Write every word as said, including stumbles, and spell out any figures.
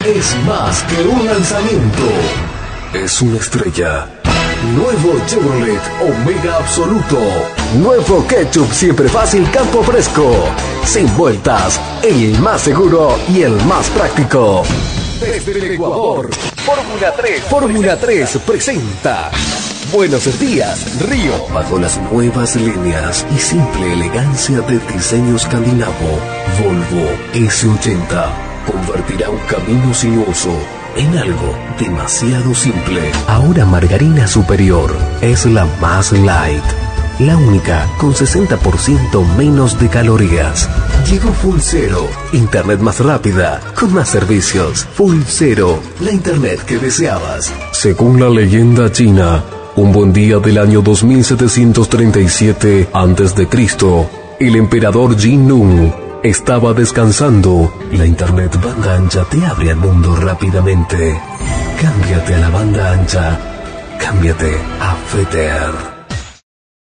Es más que un lanzamiento. Es una estrella. Nuevo Chevrolet Omega Absoluto. Nuevo ketchup siempre fácil Campo Fresco. Sin vueltas, el más seguro y el más práctico. Desde el Ecuador, Fórmula tres. Fórmula tres presenta Buenos Días, Río. Bajo las nuevas líneas y simple elegancia de diseño escandinavo, Volvo ese ochenta convertirá un camino sinuoso en algo demasiado simple. Ahora Margarina Superior es la más light, la única con sesenta por ciento menos de calorías. Llegó Full Cero, internet más rápida, con más servicios. Full Cero, la internet que deseabas. Según la leyenda china, un buen día del año dos mil setecientos treinta y siete antes de Cristo, el emperador Jin Nung estaba descansando. La internet banda ancha te abre al mundo rápidamente. Cámbiate a la banda ancha. Cámbiate a Feter.